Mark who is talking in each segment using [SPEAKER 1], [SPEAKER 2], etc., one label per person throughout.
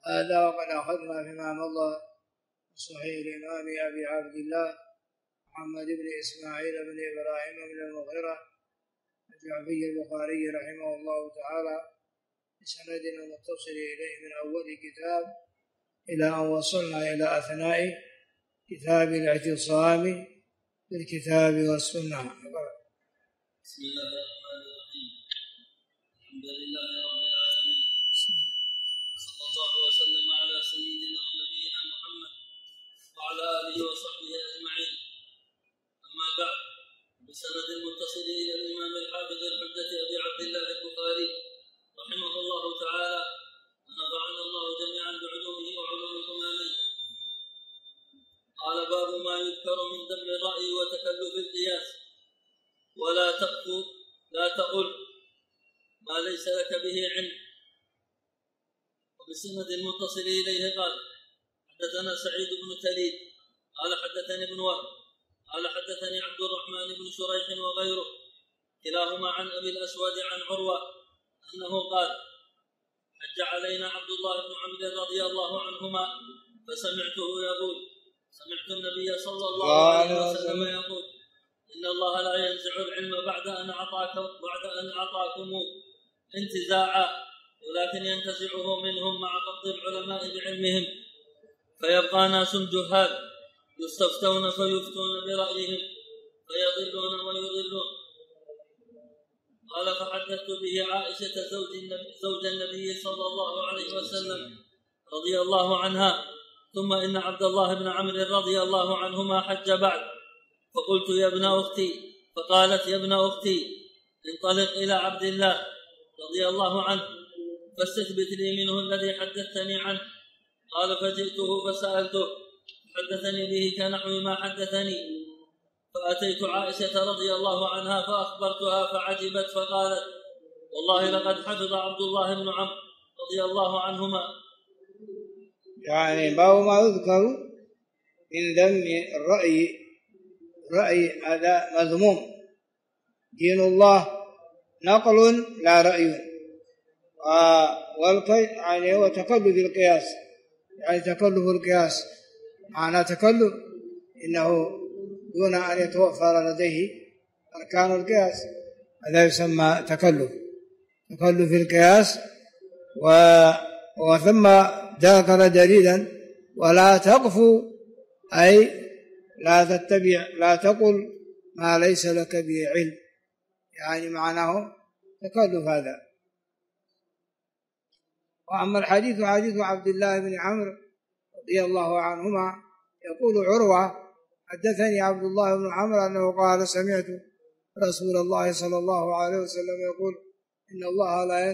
[SPEAKER 1] هذا وقد أخذنا فيما مضى صحيح الإمام أبي عبد الله محمد بن إسماعيل بن إبراهيم بن المغيرة الجعفي البخاري رحمه الله تعالى بسند متصل إليه من أول كتاب إلى أن وصلنا إلى أثناء كتاب الاعتصام بالكتاب والسنة.
[SPEAKER 2] بسم الله الرحمن الرحيم. الحمد لله رب العالمين، صلى الله وسلم على سيدنا ونبينا محمد وعلى آله وصحبه أجمعين. أما بعد، بسند متصل إلى الإمام الحافظ الحجة أبي عبد الله البخاري رحمه الله تعالى، ونفعنا الله جميعا بعلومه وعلومكم آمين. قال: باب ما يذكر من ذم الرأي وتكلف القياس. ولا تقل ما ليس لك به علم. وبسند المتصل إليه قال: حدثنا سعيد بن تليد قال حدثني ابن وهب قال حدثني عبد الرحمن بن شريح وغيره كلاهما عن أبي الأسود عن عروة أنه قال: حج علينا عبد الله بن عمرو رضي الله عنهما فسمعته يقول: سمعت النبي صلى الله عليه وسلم يقول: إن الله لا ينزع العلم بعد أن أعطاكم انتزاعا، ولكن ينتزعه منهم مع قبض العلماء بعلمهم، فيبقى ناس جهال يستفتون فيفتون برأيهم فيضلون ويضلون. قال: فحدثت به عائشة زوج النبي صلى الله عليه وسلم رضي الله عنها. ثم إن عبد الله بن عمرو رضي الله عنهما حج بعد، فقلت: يا ابن أختي. فقالت: يا ابن أختي، انطلق إلى عبد الله رضي الله عنه فاستثبت لي منه الذي حدثتني عنه. قال: فجئته فسألته حدثني به كنحو ما حدثني، فأتيت عائشة رضي الله عنها فأخبرتها فعجبت فقالت: والله لقد حفظ عبد الله بن عمرو رضي الله عنهما.
[SPEAKER 1] يعني باب ما يذكر من ذم الرأي هذا مذموم. دين الله نقل لا رأي. يعني هو تكلف القياس، يعني تكلف القياس معنى تكلف إنه دون أن يتوفر لديه أركان القياس، هذا يسمى تكلف القياس. وثم ذكر دليلا: ولا تقف، أي لا تقل ما ليس لك به علم، يعني معناه تكلف هذا. وأما الحديث حديث عبد الله بن عمرو رضي الله عنهما يقول عروة: حدثني عبد الله بن عمرو أنه قال: سمعت رسول الله صلى الله عليه وسلم يقول: إن الله لا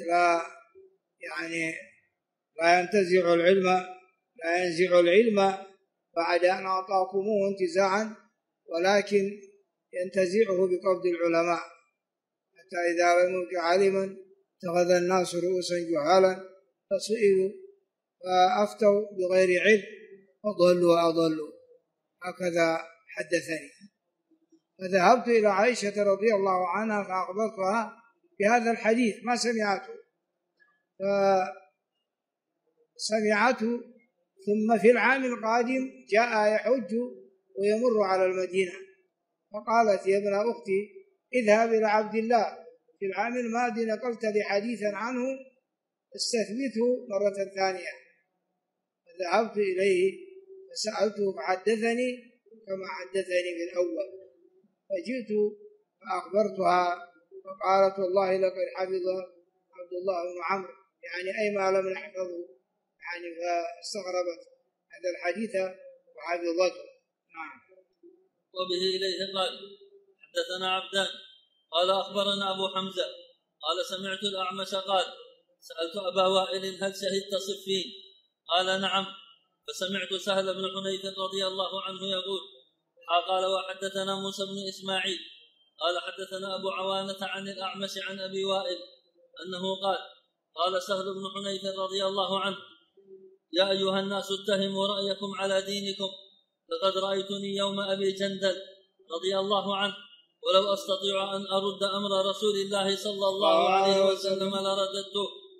[SPEAKER 1] ينزع العلم بعد أن أعطاكموه انتزاعا، ولكن ينتزعه بقبض العلماء، حتى إذا لم يبق عالما اتخذ الناس رؤوسا جهالا فسئلوا فأفتوا بغير علم وضلوا وأضلوا. هكذا حدثني. فذهبت إلى عائشة رضي الله عنها فأخبرتها بهذا الحديث ما سمعته، فسمعته. ثم في العام القادم جاء يحج ويمر على المدينة، فقالت: يا ابن أختي، اذهب إلى عبد الله، في العام الماضي نقلت لي حديثا عنه استثبته مرة ثانية. فذهبت إليه فسألته فحدثني كما حدثني في الأول، فجئت فأخبرتها فقالت: والله لقد حفظ عبد الله بن عمرو، يعني أي ما لم نحفظه، يعني فاستغربت هذا الحديث وحفظته. نعم.
[SPEAKER 2] وبه إليه قال: حدثنا عبدان قال أخبرنا أبو حمزة قال: سمعت الأعمش قال: سألت أبا وائل: هل شهدت صفين؟ قال: نعم. فسمعت سهل بن حنيف رضي الله عنه يقول: قال: وحدثنا موسى بن إسماعيل قال: حدثنا أبو عوانة عن الأعمش عن أبي وائل أنه قال سهل بن حنيف رضي الله عنه: يا أيها الناس اتهموا رأيكم على دينكم، لقد رأيتني يوم أبي جندل رضي الله عنه، ولو أستطيع أن أرد أمر رسول الله صلى الله عليه وسلم لرددته،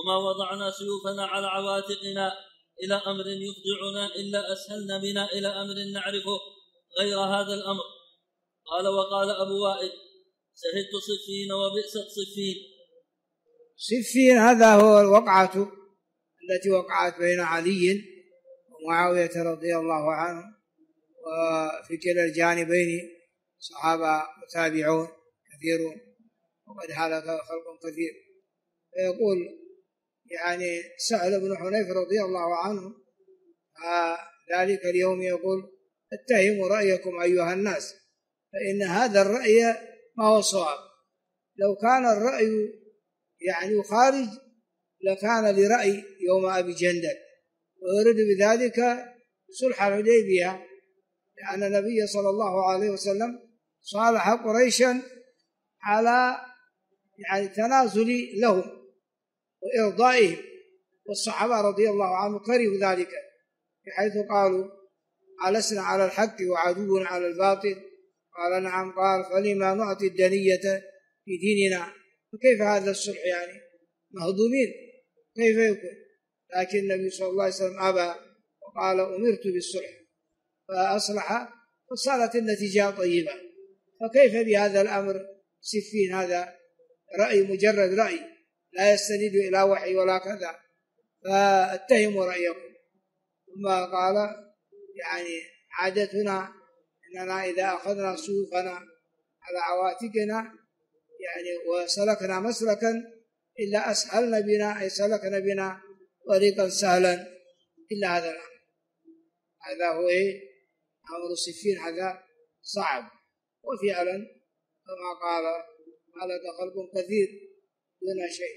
[SPEAKER 2] وما وضعنا سيوفنا على عواتقنا إلى أمر يفضعنا إلا أسهلنا بنا إلى أمر نعرفه غير هذا الأمر. قال وقال أبو وائل شهدت صفين وبئست صفين.
[SPEAKER 1] صفين هذا هو الوقعة التي وقعت بين علي ومعاوية رضي الله عنه، وفي كلا الجانبين صحابة وتابعون كثيرون وقد هلك خلق كثير. فيقول يعني سهل بن حنيف رضي الله عنه ذلك اليوم يقول اتهموا رأيكم أيها الناس فإن هذا الرأي ما هو صواب. لو كان الرأي يعني خارج لكان لرأي يوم أبي جندل، ويرد بذلك صلح الحديبية، لأن النبي صلى الله عليه وسلم صالح قريشا على يعني تنازل لهم وإرضائهم، والصحابة رضي الله عنهم كرهوا ذلك بحيث قالوا ألسنا على الحق وعدونا على الباطل؟ قال نعم. قال فلما نعطي الدنية في ديننا؟ فكيف هذا الصلح يعني مهضومين كيف يكون؟ لكن النبي صلى الله عليه وسلم أبى وقال أمرت بالصلح فأصلح وصارت النتيجة طيبة. فكيف بهذا الأمر سفين؟ هذا رأي مجرد رأي لا يستند إلى وحي ولا كذا، فاتهموا رأيكم. ثم قال يعني عادتنا أننا إذا أخذنا سيوفنا على عواتقنا يعني وسلكنا مسلكا إلا أسهلنا بنا أي سلكنا بنا طريقا سهلا إلا هذا الأمر. هذا هو أمر صفين، هذا صعب. وفعلا كما قال هلك خلق كثير دون شيء.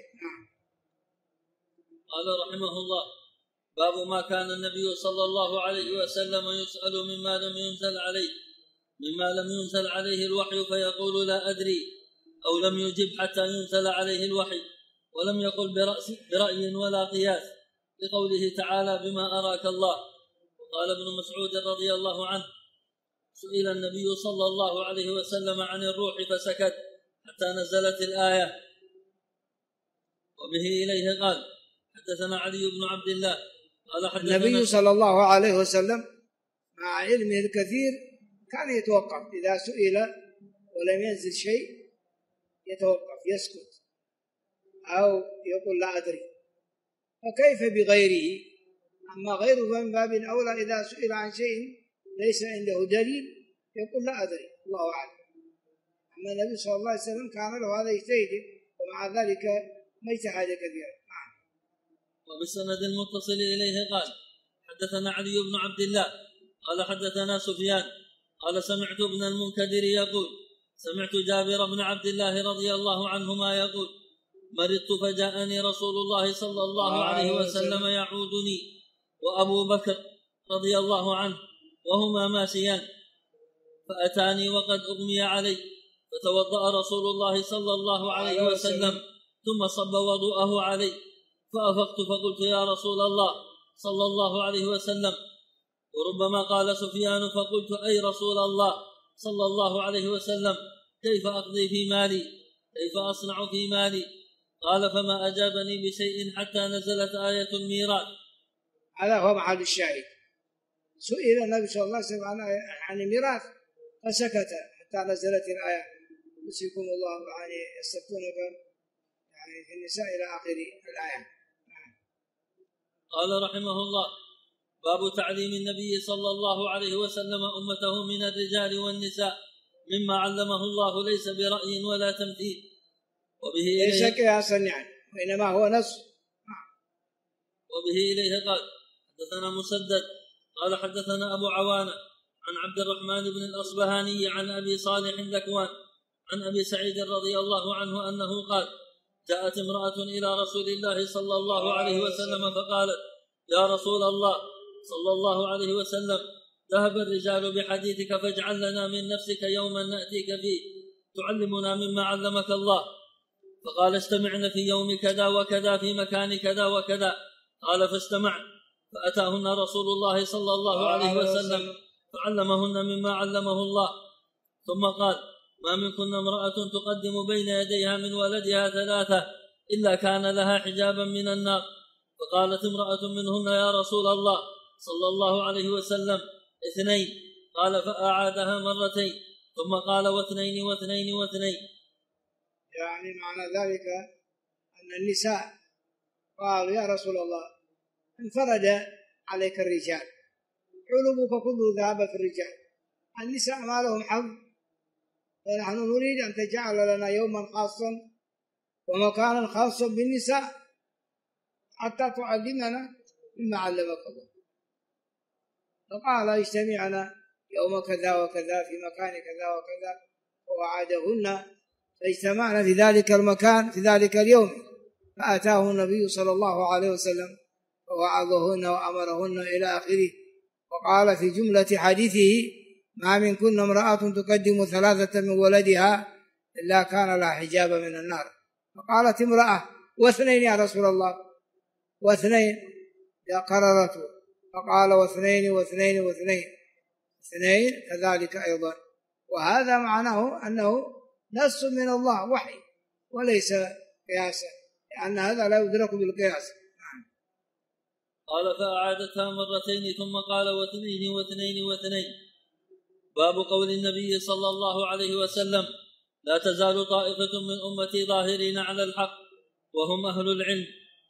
[SPEAKER 2] قال رحمه الله باب ما كان النبي صلى الله عليه وسلم يسأل مما لم ينزل عليه الوحي فيقول لا أدري، أو لم يجب حتى ينزل عليه الوحي، ولم يقل برأي ولا قياس، لقوله تعالى بما أراك الله. وقال ابن مسعود رضي الله عنه سئل النبي صلى الله عليه وسلم عن الروح فسكت حتى نزلت الآية. وبه إليه قال حدثنا علي بن عبد الله قال حدثنا
[SPEAKER 1] النبي صلى الله عليه وسلم مع علمه الكثير كان يتوقف إذا سئل ولم ينزل شيء، يتوقف يسكت أو يقول لا أدري. فكيف بغيره؟ أما غيره فمن باب أولى إذا سئل عن شيء ليس عنده دليل يقول لا أدري الله أعلم. أما النبي صلى الله عليه وسلم كان له هذا يجتهد ومع ذلك ما اجتهد كثيرا.
[SPEAKER 2] وبالسند المتصل إليه قال حدثنا علي بن عبد الله قال حدثنا سفيان قال سمعت ابن المنكدر يقول سمعت جابر بن عبد الله رضي الله عنهما يقول مرضت فجاءني رسول الله صلى الله عليه وسلم يعودني وأبو بكر رضي الله عنه وهما ماشيان، فأتاني وقد أغمي علي، فتوضأ رسول الله صلى الله عليه وسلم ثم صب وضوءه علي، فأفقت فقلت يا رسول الله صلى الله عليه وسلم. وربما قال سفيان فقلت أي رسول الله صلى الله عليه وسلم كيف أقضي في مالي، كيف أصنع في مالي؟ قال فما أجابني بشيء حتى نزلت آية الميراث.
[SPEAKER 1] هذا هو محل الشاهد. سئل النبي صلى الله عليه وسلم عن الميراث فسكت حتى نزلت الآية يوصيكم الله يعني يستفتونك يعني في النساء إلى آخر الآية.
[SPEAKER 2] قال رحمه الله باب تعليم النبي صلى الله عليه وسلم أمته من الرجال والنساء مما علمه الله ليس برأي ولا تمثيل. وبه
[SPEAKER 1] ليس قياسا يعني وإنما هو نص.
[SPEAKER 2] وبه إليه قال حدثنا مسدد قال حدثنا أبو عوانة عن عبد الرحمن بن الأصبهاني عن أبي صالح ذكوان عن أبي سعيد رضي الله عنه أنه قال جاءت امرأة إلى رسول الله صلى الله عليه وسلم فقالت يا رسول الله صلى الله عليه وسلم ذهب الرجال بحديثك فاجعل لنا من نفسك يوما نأتيك فيه تعلمنا مما علمك الله. فقال استمعن في يوم كذا وكذا في مكان كذا وكذا. قال فاستمعن فأتاهن رسول الله صلى الله عليه وسلم فعلمهن مما علمه الله. ثم قال ما منكن امرأة تقدم بين يديها من ولدها ثلاثة إلا كان لها حجابا من النار. فقالت امرأة منهن يا رسول الله صلى الله عليه وسلم 2. قال فأعادها مرتين ثم قال 2 و2 و2.
[SPEAKER 1] يعني معنى ذلك أن النساء قالوا يا رسول الله انفرد عليك الرجال، علومك كله ذهب في الرجال، النساء ما لهم حظ، فنحن نريد أن تجعل لنا يوما خاصا ومكانا خاصا بالنساء حتى تعلمنا مما علمك الله. فقال اجتمعنا يوم كذا وكذا في مكان كذا وكذا، ووعدهن فاجتمعنا في ذلك المكان في ذلك اليوم، فأتاه النبي صلى الله عليه وسلم ووعظهن وأمرهن إلى آخره. وقال في جملة حديثه ما منكن امرأة تقدم 3 من ولدها إلا كان لها حجاب من النار. فقالت امرأة 2 يا رسول الله 2 يا قررته، فقال 2 و2 و2 2 كذلك أيضا. وهذا معناه أنه نص من الله وحي وليس قياسا، لأن هذا لا يدرك بالقياس.
[SPEAKER 2] قال فأعادتها مرتين ثم قال 2 و2 و2. باب قول النبي صلى الله عليه وسلم لا تزال طائفة من أمتي ظاهرين على الحق وهم أهل العلم.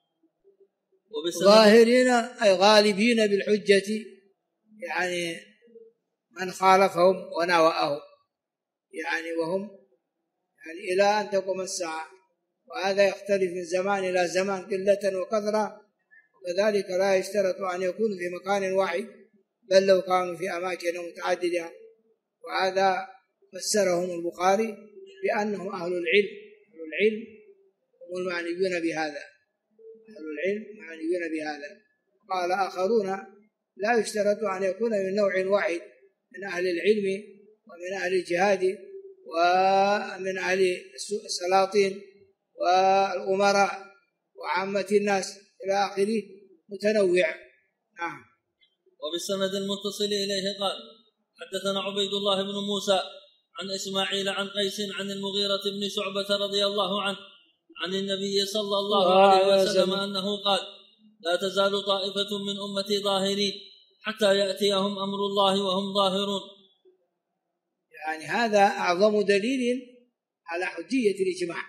[SPEAKER 1] ظاهرين أي غالبين بالحجة، يعني من خالفهم وناوأهم، يعني وهم يعني إلى أن تقوم الساعة. وهذا يختلف من زمان إلى زمان قلة وكثرة، وكذلك لا يشترط أن يكونوا في مكان واحد، بل لو كانوا في أماكن متعددة. وهذا فسرهم البخاري بأنهم أهل العلم. أهل العلم هم المعنيون بهذا، أهل العلم معنيون بهذا. قال آخرون لا يشترط أن يكون من نوع واحد، من أهل العلم ومن أهل الجهاد ومن أهل السلاطين والأمراء وعامة الناس إلى آخره، متنوع. نعم.
[SPEAKER 2] وبالسند المتصل إليه قال حدثنا عبيد الله بن موسى عن إسماعيل عن قيس عن المغيرة بن شعبة رضي الله عنه عن النبي صلى الله عليه وسلم أنه قال لا تزال طائفة من أمتي ظاهرين حتى يأتيهم أمر الله وهم ظاهرون.
[SPEAKER 1] يعني هذا أعظم دليل على حجية الإجماع.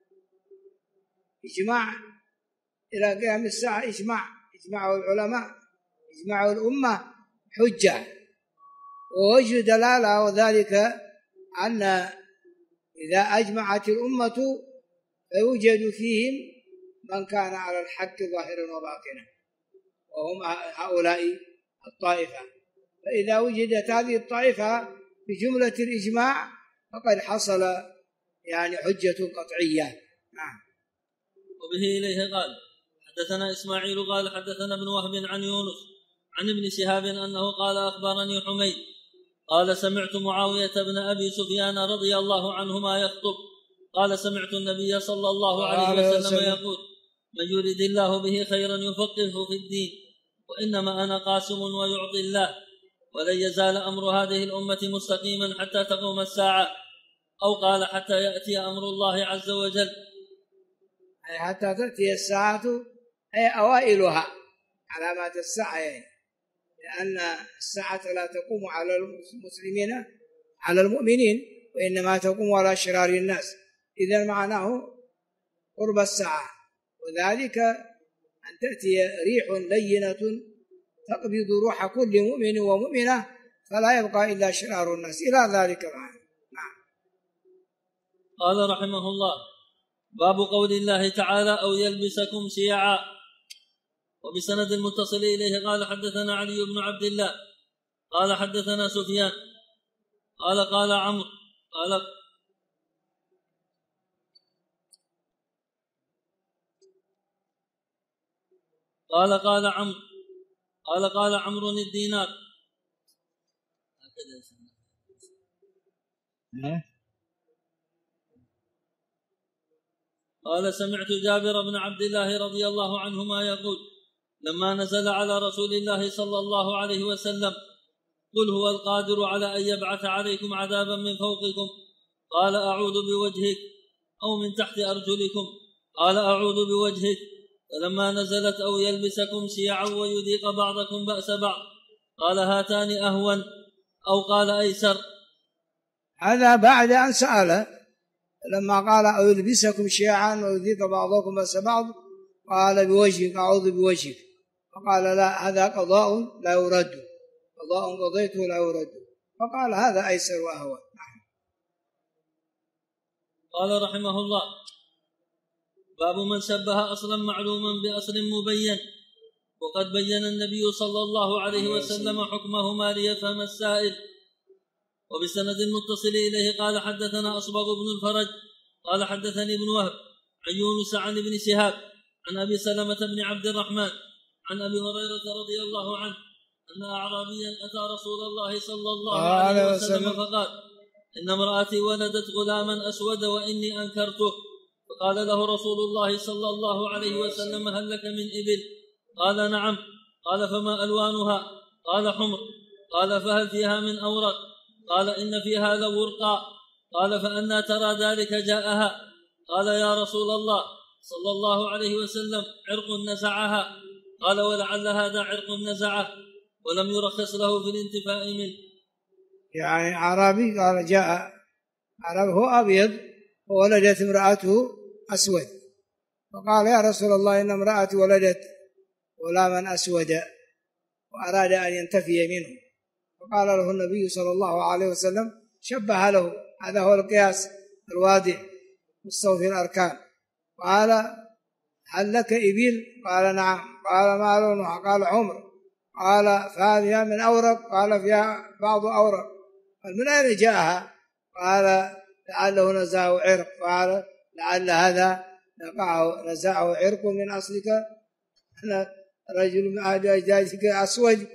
[SPEAKER 1] إجماع إلى قيام الساعة، إجماع العلماء، إجماع الأمة حجة. ووجه دلالة وذلك أن إذا أجمعت الأمة فيوجد فيهم من كان على الحق ظاهرا وباطنا، وهم هؤلاء الطائفة. فإذا وجدت هذه الطائفة بجملة الإجماع فقد حصل يعني حجة قطعية. نعم.
[SPEAKER 2] وبه إليه قال حدثنا إسماعيل قال حدثنا ابن وهب عن يونس عن ابن شهاب أنه قال أخبرني حميد قال سمعت معاوية بن أبي سفيان رضي الله عنهما يخطب قال سمعت النبي صلى الله عليه وسلم يقول من يريد الله به خيرا يفقهه في الدين وإنما أنا قاسم ويعطي الله ولن يزال أمر هذه الأمة مستقيما حتى تقوم الساعة أو قال حتى يأتي أمر الله عز وجل.
[SPEAKER 1] أي حتى تأتي الساعة أي أوائلها علامات الساعة، يعني لأن الساعة لا تقوم على المسلمين على المؤمنين وإنما تقوم على شرار الناس. إذن معناه قرب الساعة، وذلك أن تأتي ريح لينة تقبض روح كل مؤمن ومؤمنة فلا يبقى إلا شرار الناس إلى ذلك المعنى. نعم.
[SPEAKER 2] قال رحمه الله باب قول الله تعالى أو يلبسكم شيعا. وبسند المتصل إليه قال حدثنا علي بن عبد الله قال حدثنا سفيان قال عمرو قال عمرو الدينار قال سمعت جابر بن عبد الله رضي الله عنهما يقول لما نزل على رسول الله صلى الله عليه وسلم قل هو القادر على أن يبعث عليكم عذابا من فوقكم قال أعوذ بوجهك أو من تحت أرجلكم قال أعوذ بوجهك. فلما نزلت أو يلبسكم شيعا ويذيق بعضكم بأس بعض قال هاتان أهون أو قال أيسر.
[SPEAKER 1] هذا بعد أن سأل، لما قال أو يلبسكم شيعا ويذيق بعضكم بأس بعض قال بوجهك أعوذ بوجهك، فقال لا هذا قضاء لا يرد، قضاء قضيته لا يرد، فقال هذا أيسر وأهون.
[SPEAKER 2] قال رحمه الله باب من شبه أصلا معلوما بأصل مبين. وقد بين النبي صلى الله عليه وسلم حكمهما ليفهم السائل. وبسند متصل إليه قال حدثنا أصبغ بن الفرج قال حدثني ابن وهب عن يونس عن ابن شهاب عن أبي سلمة بن عبد الرحمن عن أبي هريرة رضي الله عنه أن أعرابيا أتى رسول الله صلى الله عليه وسلم فقال إن امرأتي ولدت غلاما أسود وإني أنكرته. فقال له رسول الله صلى الله عليه وسلم هل لك من إبل؟ قال نعم. قال فما ألوانها؟ قال حمر. قال فهل فيها من أورق؟ قال إن فيها لورقا. قال فأنى ترى ذلك جاءها؟ قال يا رسول الله صلى الله عليه وسلم عرق نزعها. قال ولعل هذا عرق نزعه ولم يرخص له في الانتفاء منه.
[SPEAKER 1] يعني أعرابي قال جاء أعرابي هو أبيض وولدت امرأته أسود، فقال يا رسول الله إن امرأتي ولدت غلاما أسود وأراد أن ينتفي منه. فقال له النبي صلى الله عليه وسلم شبه له، هذا هو القياس الواضح مستوفي الأركان. قال هل لك إبل؟ قال نعم. قال ما لونها؟ قال حمر. قال فهذه من أورق؟ قال فيها بعض أورق. قال من أين جاءها؟ قال لعله نزعه عرق. قال لعل هذا نزعه عرق من أصلك، أنا رجل من أهل أجدادك أسود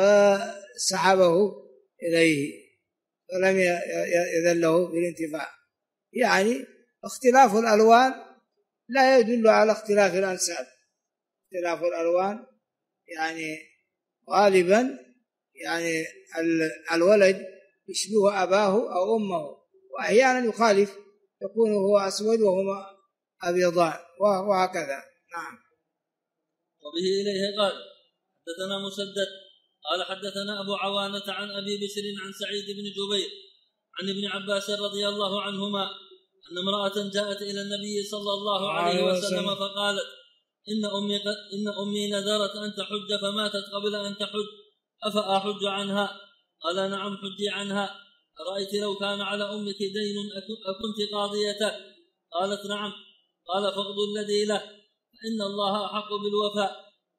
[SPEAKER 1] فسحبه إليه فلم يذل له بالانتفاع. يعني اختلاف الألوان لا يدل على اختلاف الأنساب. اختلاف الألوان يعني غالبا يعني الولد يشبه أباه أو أمه، وأحيانا يخالف يكون هو أسود وهما أبيضان وهكذا. نعم.
[SPEAKER 2] وبه إليه قال حدثنا مسدد قال حدثنا أبو عوانة عن أبي بشر عن سعيد بن جبير عن ابن عباس رضي الله عنهما أن امرأة جاءت إلى النبي صلى الله عليه وسلم فقالت إن أمي نذرت أن تحج فماتت قبل أن تحج أفأحج عنها؟ قال نعم حجي عنها. أرأيت لو كان على أمك دين أكنت قاضيته؟ قالت نعم. قال فاقض الذي له فإن الله أحق بالوفاء.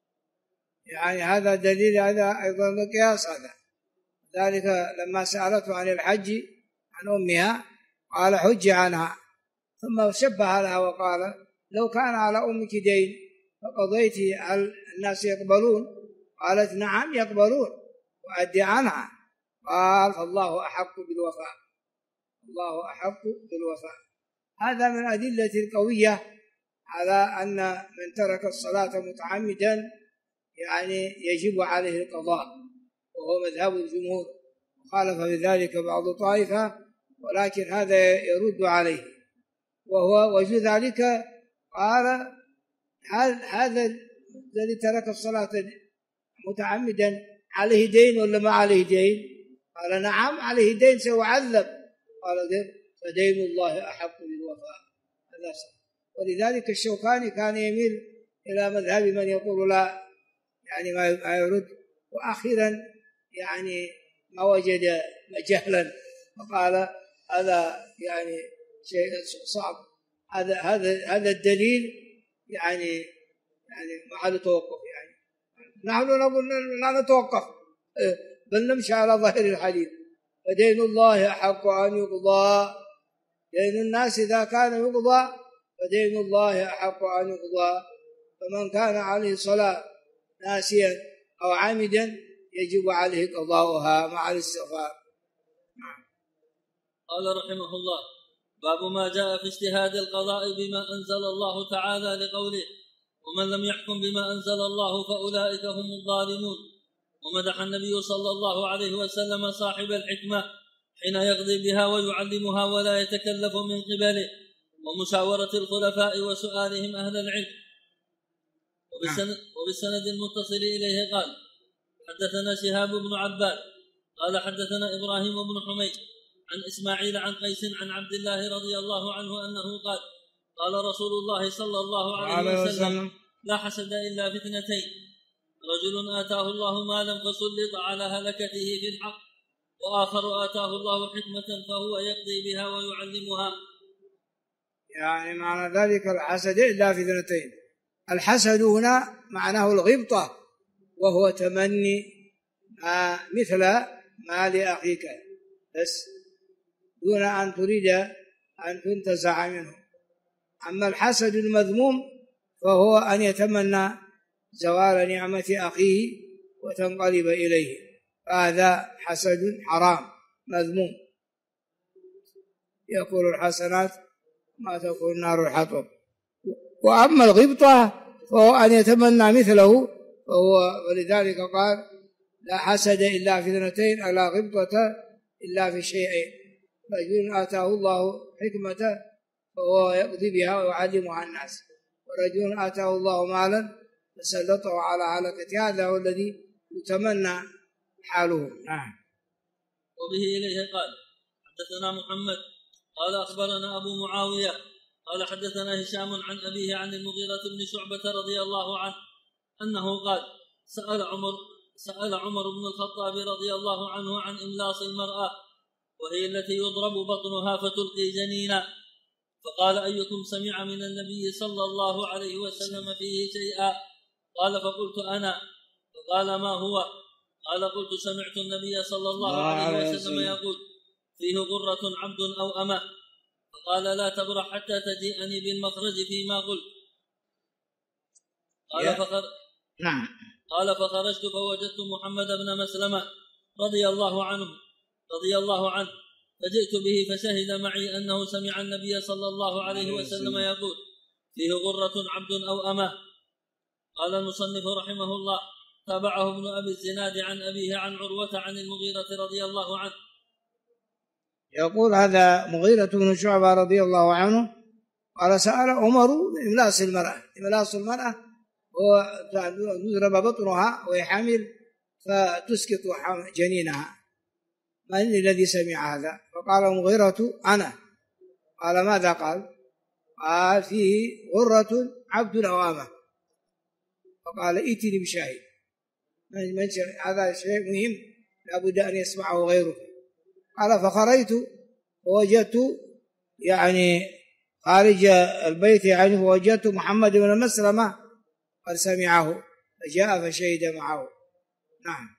[SPEAKER 1] يعني هذا دليل، هذا أيضا مقياس. هذا ذلك لما سألته عن الحج عن أمها قال حج عنها، ثم شبه لها وقال لو كان على أمك دين فقضيت هل الناس يقبلون؟ قالت نعم يقبلون وأدي عنها. قال فالله أحق بالوفاء، الله أحق بالوفاء. هذا من أدلة القوية على أن من ترك الصلاة متعمدا يعني يجب عليه القضاء، وهو مذهب الجمهور، وخالف بذلك بعض طائفة، ولكن هذا يرد عليه. وهو وجه ذلك قال هذا الذي ترك الصلاة متعمدا عليه دين ولا ما عليه دين؟ قال نعم عليه دين سيعذب. قال فدين الله أحق بالوفاء. هذا صح. ولذلك الشوكاني كان يميل إلى مذهب من يقول لا، يعني ما يرد. وأخيرا يعني ما وجد مجهلا وقال هذا يعني شيء صعب. هذا الدليل يعني محل توقف. يعني نحن نقول لا نتوقف بل نمشي على ظاهر الحديث. فدين الله أحق أن يقضى. دين الناس إذا كان يقضى فدين الله أحق أن يقضى. فمن كان عليه صلاة ناسيا أو عامدا يجب عليه قضاؤها مع الاستغفار.
[SPEAKER 2] قال رحمه الله باب ما جاء في اجتهاد القضاء بما أنزل الله تعالى لقوله ومن لم يحكم بما أنزل الله فأولئك هم الظالمون. ومدح النبي صلى الله عليه وسلم صاحب الحكمة حين يقضي بها ويعلمها ولا يتكلف من قبله، ومشاورة الخلفاء وسؤالهم أهل العلم. وبالسند المتصل إليه قال حدثنا شهاب بن عباد قال حدثنا إبراهيم بن حميد عن إسماعيل عن قيس عن عبد الله رضي الله عنه أنه قال قال رسول الله صلى الله عليه وسلم لا حسد إلا في اثنتين: رجل آتاه الله مالا فسلط على هلكته في الحق، وآخر آتاه الله حكمة فهو يقضي بها ويعلمها.
[SPEAKER 1] يعني معنى ذلك الحسد إلا في اثنتين. الحسد هنا معناه الغبطة، وهو تمني مثل ما لأخيك بس دون أن تريد أن تنتزع منه. أما الحسد المذموم فهو أن يتمنى زوال نعمة أخيه وتنقلب إليه، هذا حسد حرام مذموم. يقول الحسنات ما تقول النار الحطب. وأما الغبطة فهو أن يتمنى مثله، ولذلك قال لا حسد إلا في اثنتين، ألا غبطة إلا في شيئين: رجل آتاه الله حكمة فهو يقضي بها ويعلمها الناس، ورجل آتاه الله مالا فسلطه على هلكته، هذا هو الذي يتمنى حاله.
[SPEAKER 2] وبه إليه قال حدثنا محمد قال أخبرنا أبو معاوية قال حدثنا هشام عن أبيه عن المغيرة بن شعبة رضي الله عنه أنه قال سأل عمر بن الخطاب رضي الله عنه عن إملاص المرأة، وهي التي يضرب بطنها فتلقي جنينا، فقال أيكم سمع من النبي صلى الله عليه وسلم فيه شيئا؟ قال فقلت أنا. فقال ما هو؟ قال قلت سمعت النبي صلى الله عليه وسلم يقول فيه غرة عبد أو أمة. فقال لا تبرح حتى تجيئني بالمخرج فيما قلت. قال فخرجت فوجدت محمد بن مسلمة رضي الله عنه فجئت به فشهد معي أنه سمع النبي صلى الله عليه وسلم يقول فيه غرة عبد أو أمة. قال المصنف رحمه الله تابعه ابن أبي الزناد عن أبيه عن عروة عن المغيرة رضي الله عنه.
[SPEAKER 1] يقول هذا مغيرة بن شعبة رضي الله عنه قال سأل عمر إملاص المرأة هو تضرب بطنها وهي حامل فتسقط جنينها، من الذي سمع هذا؟ فقال مغيرة أنا. قال ماذا قال؟ قال فيه غرة عبد أو أمة. فقال ائتني بشاهد. هذا شيء مهم لابد أن يسمعه غيره. قال فخرجت ووجدت يعني خارج البيت فوجدت محمد بن مسلمة قد سمعه فجاء فشهد معه. نعم.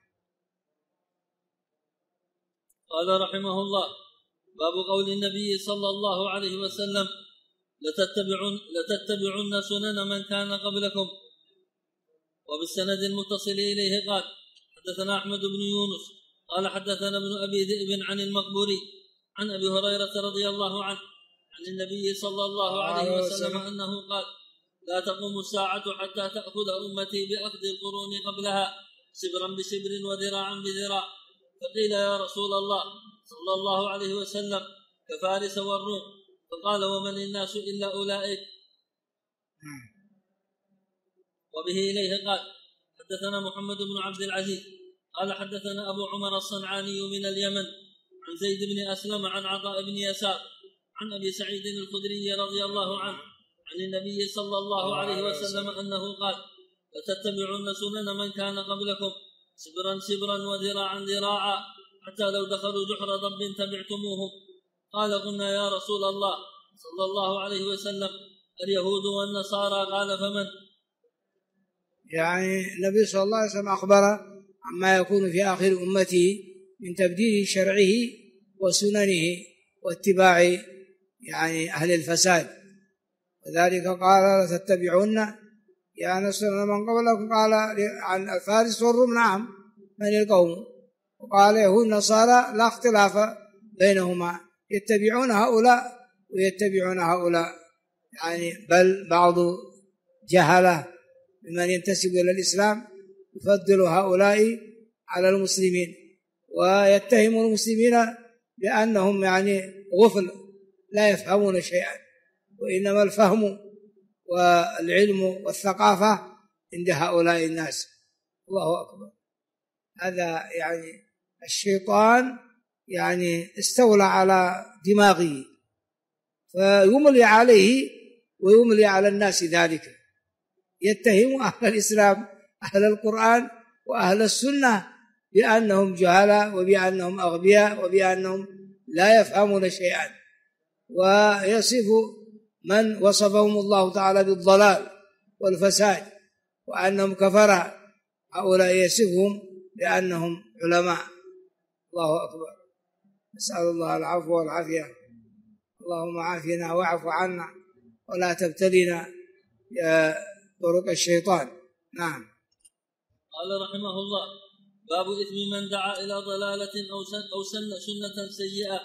[SPEAKER 2] قال رحمه الله باب قول النبي صلى الله عليه وسلم لتتبعن سنن من كان قبلكم. وبالسند المتصل إليه قال حدثنا أحمد بن يونس قال حدثنا ابن أبي ذئب عن المقبوري عن أبي هريرة رضي الله عنه عن النبي صلى الله عليه وسلم أنه قال لا تقوم الساعة حتى تأخذ أمتي بأخذ القرون قبلها شبرا بشبر وذراعا بذراع. فقيل يا رسول الله صلى الله عليه وسلم كفارس والروم؟ فقال ومن الناس إلا أولئك. وبه إليه قال حدثنا محمد بن عبد العزيز قال حدثنا أبو عمر الصنعاني من اليمن عن زيد بن أسلم عن عطاء بن يسار عن أبي سعيد الخدري رضي الله عنه عن النبي صلى الله عليه وسلم أنه قال لتتبعن سنن من كان قبلكم شبرا شبرا وذراعا ذراعا حتى لو دخلوا جحر ضب تبعتموهم. قال قلنا يا رسول الله صلى الله عليه وسلم اليهود والنصارى؟ قال فمن؟
[SPEAKER 1] يعني النبي صلى الله عليه وسلم أخبر عما يكون في آخر أمته من تبديل شرعه وسننه واتباع يعني أهل الفساد، وذلك قال لتتبعن يعني سنن من قبلكم. قال عن الفارس والروم نعم من القوم، وقال يهود النصارى لا اختلاف بينهما يتبعون هؤلاء ويتبعون هؤلاء، يعني بل بعض جهله بمن ينتسب إلى الإسلام يفضل هؤلاء على المسلمين ويتهم المسلمين بأنهم يعني غفل لا يفهمون شيئا، وإنما الفهم والعلم والثقافة عند هؤلاء الناس. الله أكبر. هذا يعني الشيطان يعني استولى على دماغه فيملي عليه ويملي على الناس ذلك، يتهم أهل الإسلام أهل القرآن وأهل السنة بأنهم جهلاء وبأنهم أغبياء وبأنهم لا يفهمون شيئا، ويصف من وصفهم الله تعالى بالضلال والفساد وأنهم كفرة، هؤلاء يصفهم بأنهم علماء. الله أكبر. نسأل الله العفو والعافية. اللهم عافنا واعف عنا ولا تبتلنا يا طرق الشيطان. نعم.
[SPEAKER 2] قال رحمه الله: باب إثم من دعا إلى ضلالة أو سن سنة سيئة.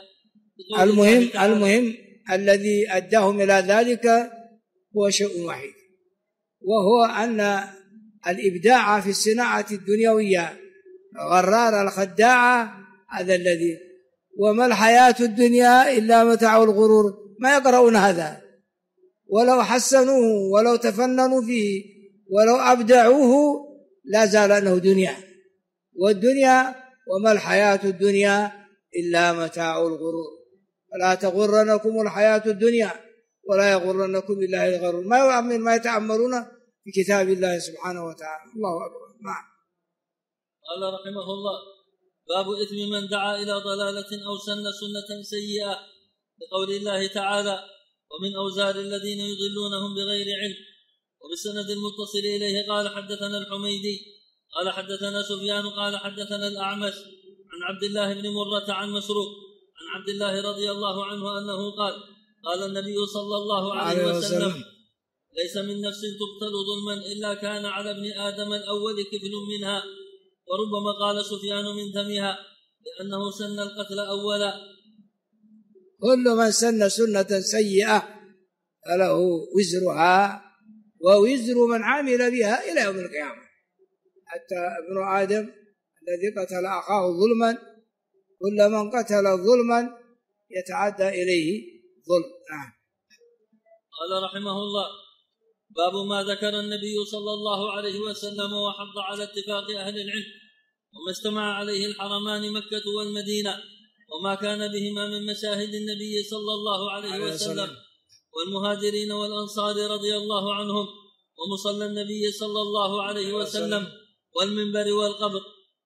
[SPEAKER 1] المهم الذي أداهم إلى ذلك هو شيء واحد، وهو أن الإبداع في الصناعة الدنيوية غرار الخداعة هذا الذي، وما الحياة الدنيا إلا متاع الغرور. ما يقرؤون هذا، ولو حسنوه ولو تفننوا فيه ولو أبدعوه لا زال أنه دنيا، والدنيا وما الحياة الدنيا إلا متاع الغرور. فلا تغرنكم الحياة الدنيا ولا يغرنكم بالله الغرور. ما يتأملون في كتاب الله سبحانه وتعالى. الله أكبر. نعم.
[SPEAKER 2] قال رحمه الله: باب إثم من دعا إلى ضلالة أو سن سنة سيئة، لقول الله تعالى: ومن أوزار الذين يضلونهم بغير علم. وبالسند المتصل إليه قال حدثنا الحميدي قال حدثنا سفيان قال حدثنا الأعمش عن عبد الله بن مرة عن مسروق عن عبد الله رضي الله عنه أنه قال: قال النبي صلى الله عليه وسلم: ليس من نفس تقتل ظلما إلا كان على ابن آدم الأول كفل منها. وربما قال سفيان من دمها لأنه سن القتل أولا.
[SPEAKER 1] كل من سن سنة سيئة فله وزرها ووزر من عمل بها إلى يوم القيامة. حتى ابن آدم الذي قتل أخاه ظلما، كل من قتل ظلما يتعدى إليه ظلم.
[SPEAKER 2] قال رحمه الله: باب ما ذكر النبي صلى الله عليه وسلم وحض على اتفاق أهل العلم وما استمع عليه الحرمان مكة والمدينة وما كان بهما من مشاهد النبي صلى الله عليه وسلم والمهاجرين والأنصار رضي الله عنهم ومصلى النبي صلى الله عليه وسلم والمنبر والقبر.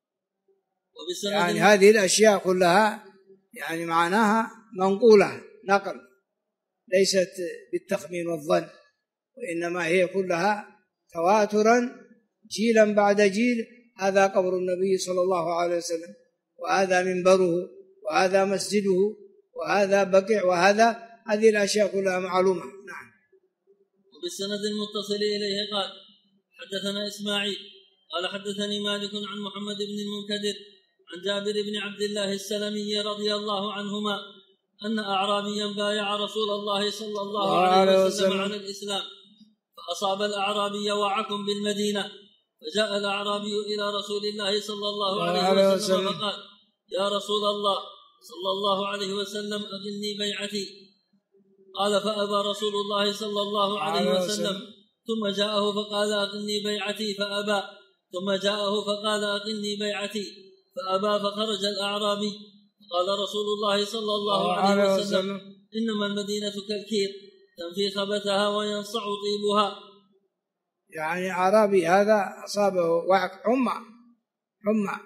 [SPEAKER 1] يعني هذه الأشياء كلها يعني معناها منقولة نقل، ليست بالتخمين والظن، وإنما هي كلها تواترا جيلا بعد جيل. هذا قبر النبي صلى الله عليه وسلم، وهذا منبره، وهذا مسجده، وهذا بقيع، وهذا هذه الأشياء كلها معلومة. نعم.
[SPEAKER 2] وبالسند المتصل إليه قال حدثنا إسماعيل قال حدثني مالك عن محمد بن المنكدر عن جابر بن عبد الله السلمي رضي الله عنهما أن أعرابيا بايع رسول الله صلى الله عليه وسلم على الإسلام، فأصاب الأعرابي وعكم بالمدينة، فجاء الأعرابي إلى رسول الله صلى الله عليه وسلم فقال: يا رسول الله صلى الله عليه وسلم أغني بيعتي. قال: فأبى رسول الله صلى الله عليه وسلم، ثم جاءه فقال: أغني بيعتي، فأبى، ثم جاءه فقال: أغني بيعتي، فأبى، فخرج الأعرابي. قال رسول الله صلى الله عليه وسلم: إنما المدينة كالكير تنفي خبثها وينصع طيبها.
[SPEAKER 1] يعني أعرابي هذا أصابه وعك حمى،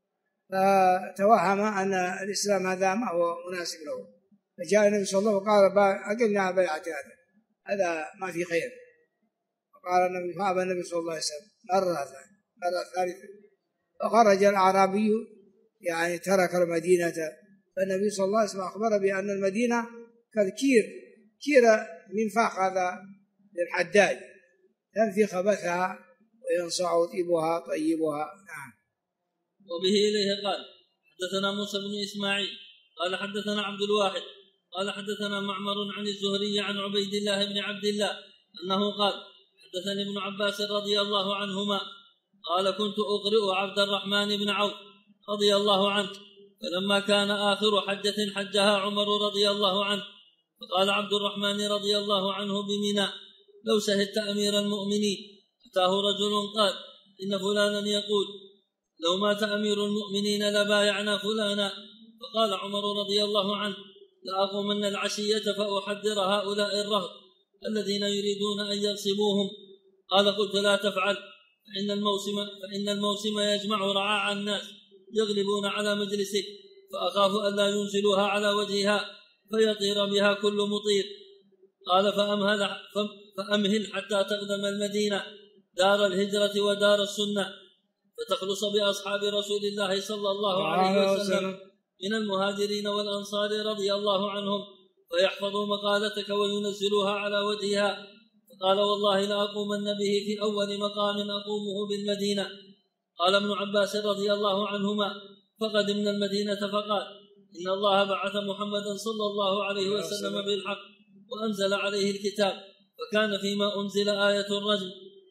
[SPEAKER 1] فتوهم أن الإسلام هذا ما هو مناسب له، فجاء النبي صلى الله عليه وسلم وقال: أقلني على بيعتي، هذا ما في خير. فقال النبي، فأبى النبي صلى الله عليه وسلم مرة ثالثة، فخرج الأعرابي يعني ترك المدينة. فالنبي صلى الله عليه وسلم أخبر بأن المدينة كالكير، كير منفاخ هذا للحداد، تنفي خبثها وينصع طيبها. نعم.
[SPEAKER 2] وبه إليه قال حدثنا موسى بن إسماعيل قال حدثنا عبد الواحد قال حدثنا معمر عن الزهري عن عبيد الله بن عبد الله أنه قال: حدثني ابن عباس رضي الله عنهما قال: كنت أقرئ عبد الرحمن بن عوف رضي الله عنه، فلما كان آخر حجة حجها عمر رضي الله عنه، فقال عبد الرحمن رضي الله عنه بمنى: لو شهدت أمير المؤمنين. أتاه رجل قال: إن فلانا يقول: لو مات أمير المؤمنين لبايعنا فلانا. فقال عمر رضي الله عنه: لأقومن العشية فأحذر هؤلاء الرهط الذين يريدون أن يغصبوهم. قال: قلت: لا تفعل، فإن الموسم يجمع رعاع الناس يغلبون على مجلسك، فأخاف ألا ينزلوها على وجهها فيطير بها كل مطير. قال: فأمهل حتى تقدم المدينة دار الهجرة ودار السنة، فتخلص بأصحاب رسول الله صلى الله عليه وسلم من المهاجرين والأنصار رضي الله عنهم، فيحفظوا مقالتك وينزلوها على وجهها. فقال: والله لأقومن به في أول مقام أقومه بالمدينة. قال ابن عباس رضي الله عنهما: فقدمنا المدينة فقال: إن الله بعث محمدا صلى الله عليه وسلم بالحق وأنزل عليه الكتاب، فكان فيما أنزل آية الرجم.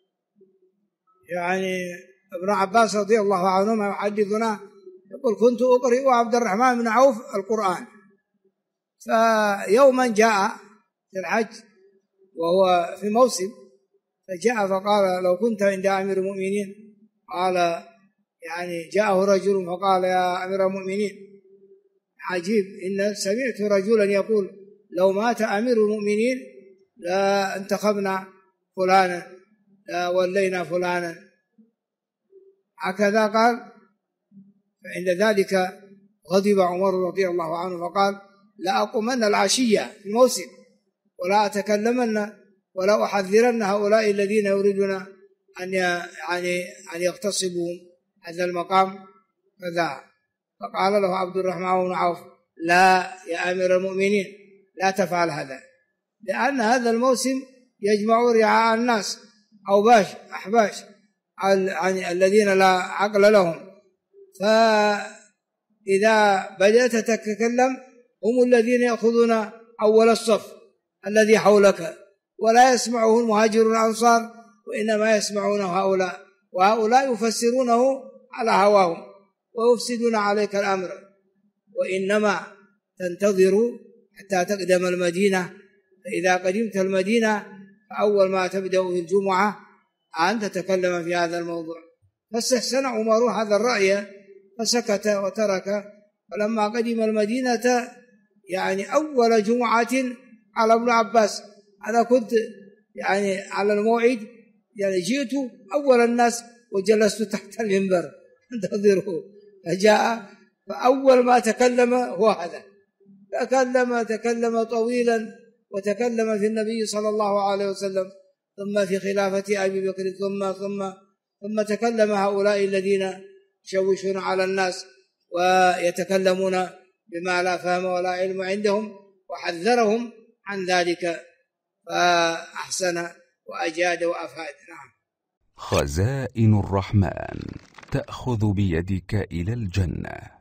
[SPEAKER 1] يعني ابن عباس رضي الله عنهما يحدثنا يقول: كنت أقرئ عبد الرحمن بن عوف القرآن، فيوما جاء في الحج وهو في موسم، فجاء فقال: لو كنت عند أمير المؤمنين. قال يعني جاءه رجل فقال: يا أمير المؤمنين، عجيب، إن سمعت رجلا يقول: لو مات أمير المؤمنين لا انتخبنا فلانا، لا ولينا فلانا. هكذا قال. فعند ذلك غضب عمر رضي الله عنه فقال: لا أقومن العشية في الموسم ولا أتكلمن ولا أحذرن هؤلاء الذين يريدون أن يغتصبوا هذا المقام كذا. فقال له عبد الرحمن بن عوف: لا يا أمير المؤمنين، لا تفعل هذا، لأن هذا الموسم يجمع رعاء الناس أحباش الذين لا عقل لهم، فإذا بدأت تتكلم هم الذين يأخذون أول الصف الذي حولك، ولا يسمعه المهاجرون الأنصار، وإنما يسمعونه هؤلاء، وهؤلاء يفسرونه على هواهم ويفسدون عليك الأمر، وإنما تنتظر حتى تقدم المدينة. فإذا قدمت المدينة فأول ما تبدأ في الجمعة أن تتكلم في هذا الموضوع. فاستحسن عمر هذا الرأي فسكت وترك. فلما قدم المدينة يعني أول جمعة على ابن عباس، أنا كنت يعني على الموعد، يعني جئت أول الناس وجلست تحت المنبر انتظره، فجاء فأول ما تكلم هو هذا، تكلم طويلا، وتكلم في النبي صلى الله عليه وسلم، ثم في خلافة أبي بكر، ثم تكلم هؤلاء الذين يشوشون على الناس ويتكلمون بما لا فهم ولا علم عندهم، وحذرهم عن ذلك، فأحسن وأجاد وأفاد. نعم.
[SPEAKER 3] خزائن الرحمن تأخذ بيدك إلى الجنة.